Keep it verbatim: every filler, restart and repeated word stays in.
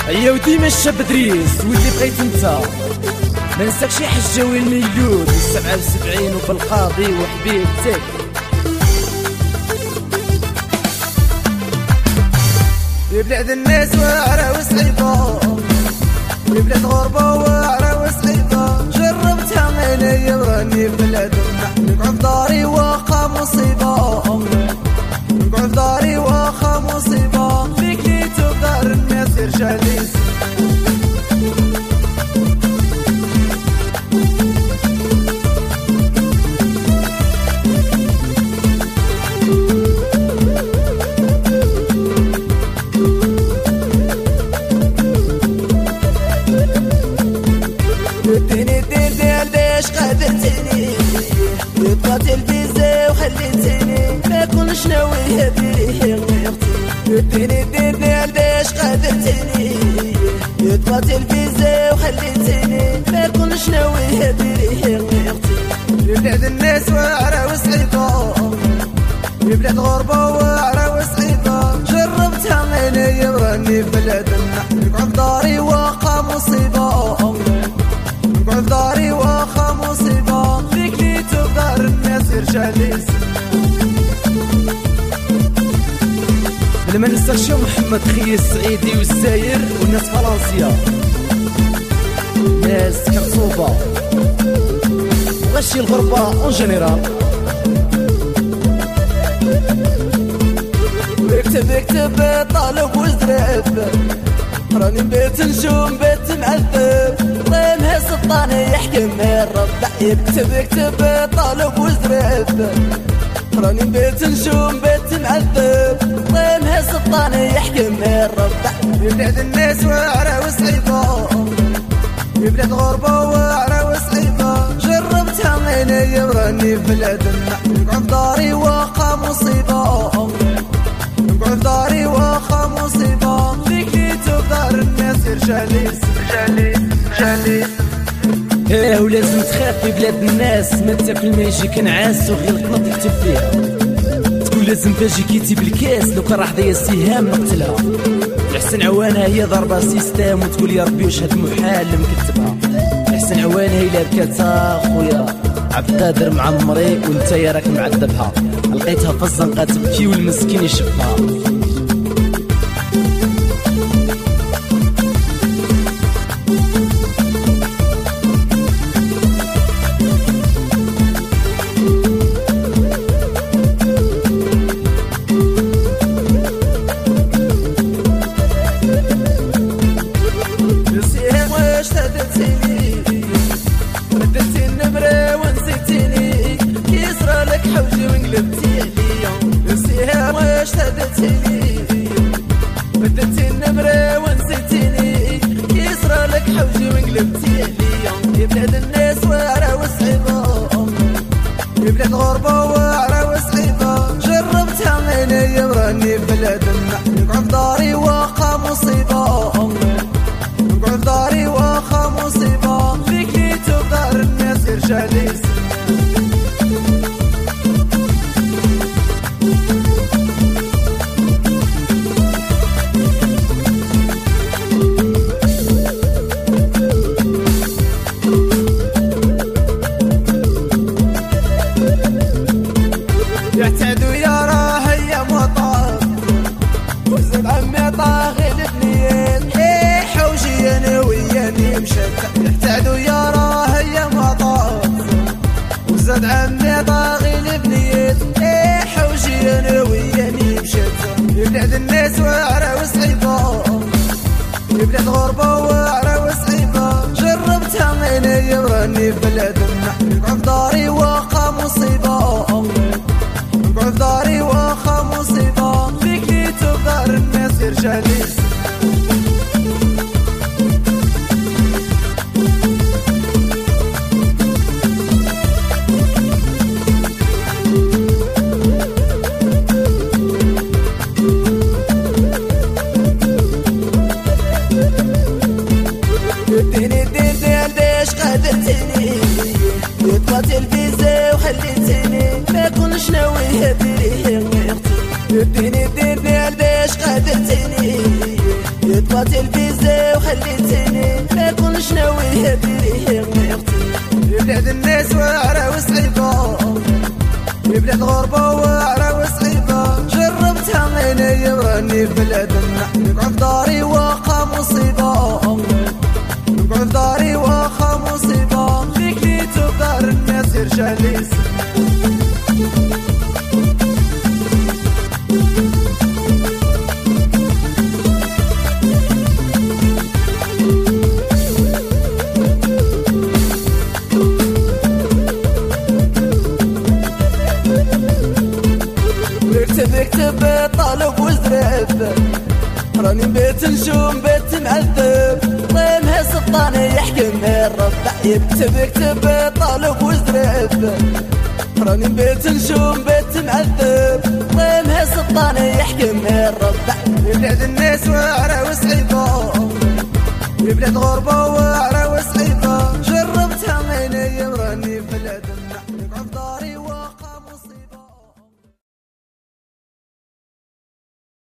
هيا وديما الشاب دريس واللي بغيت انت ما نساك شي حجه والميلود والسبعة وسبعين وبالقاضي وحبيبتك. في بلاد الناس واعرة وصعيبة، في بلاد غربة واعرة وصعيبة، جربتها عينيا وراني في بلادنا. نقعد في داري واخا مصيبة، نقعد في داري واخا مصيبة، فيك ليتو في دار الناس يرجع ليس. اديني الدين ديال ليش قادرتني، يبقى تلفزة وخليتني ما كنش ناوي هديه غيرتي. اديني الدين ديال ليش قادرتني، يبقى تلفزة وخليتني ما كنش ناوي هديه غيرتي. في بلاد الناس واعرة وصعيبة، في بلاد غربة واعرة وصعيبة، جربتها عينيا وراني في بلادنا. نقعد في داري واخا مصيبة، نقعد في داري واخا مصيبة، فيك ليتو في دار الناس يرجع ليس. بلا ما ننساش محمد خي السعيدي والزاير والناس فرنسيا، ناس كرصوبة وغشي الغربة اون جينيرال. اكتب اكتب طالب وزرب، راني بيت نجوم بيت معذب، ضيمها سلطاني يحكم الربع. اكتب اكتب طالب وزرب، راني بيت نجوم بيت معذب، ضيمها سلطاني يحكم الربع. في بلاد الناس واعرة وصعيبة، في بلاد غربة واعرة وصعيبة، جربتها عينيا وراني في بلادنا. نقعد في داري واخا مصيبة، نقعد في داري واخا مصيبة، فيك ليتو في دار الناس يرجع ليس. جاليس جاليس ايه ولازم تخاف في بلاد الناس، ما تاكل ما يجيك نعاس وغير القنط يكتب فيها. تقول لازم تجي كيتي بالكاس لو كان راح ضيا السهام نقتلها. الحسن عوانها هي ضربة سيستام وتقول يا ربي واش هاد محال مكتبها. الحسن عوانها هي لابكاتها خويا عبد القادر معمري وانت يا راك معذبها. لقيتها في الزنقة تبكي والمسكين يشفها. نسيها واش تدتيني، ردتي النمرة ونسيتيني، كيسرى لك حوجي وانقلبتي عليا. نسيها واش تدتيني، ردتي النمرة ونسيتيني، كيسرى لك حوجي وانقلبتي عليا. في بلاد الناس واعرة وصعيبة، في بلاد غربة واعرة وصعيبة، جربتها عينيا وراني في بلادنا. نقعد في داري واخا مصيبة، نقعد في داري واخا مصيبة، فيك ليتو في دار الناس يرجع ليس. يعتادوا يا راه يا مطار، وزاد عمي طاغي البنيات، ايه حوجي انا وياني مشات. يعتادوا يا راه يا مطار، وزاد عمي طاغي البنيات، ايه حوجي انا وياني مشات. في بلاد الناس واعرة وصعيبة، في بلاد غربة واعرة وصعيبة، جربتها عينيا وراني في بلادنا. نقعد في داري واخا مصيبة، نقعد في داري واخا مصيبة، فيك ليتو في دار الناس يرجع ليس. اديني الدين ديال ليش قادرتني، يبقى تلفزة وخليتني ما كنش ناوي هديه غيرتي. اديني الدين ديال ليش قادرتني، طفات الفيزا وخليتيني ما كنش ناوي ديري غيرتي. بلاد الناس واعرة وصعيبة، بلاد غربة واعرة وصعيبة، جربتها عينيا وراني في بلادنا. نقعد في داري واخا مصيبة، نقعد في داري واخا مصيبة، فيك ليتو في دار الناس يرجع ليس. اكتب اكتب طالب وزرب، راني بيت نجوم بيت معذب، طيمها سلطاني يحكم الربع. يكتب اكتب طالب وزرب، راني بيت نجوم بيت معذب، طيمها سلطاني يحكم الربع. بلاد الناس واعرة وصعيبة، بلاد غربة واعرة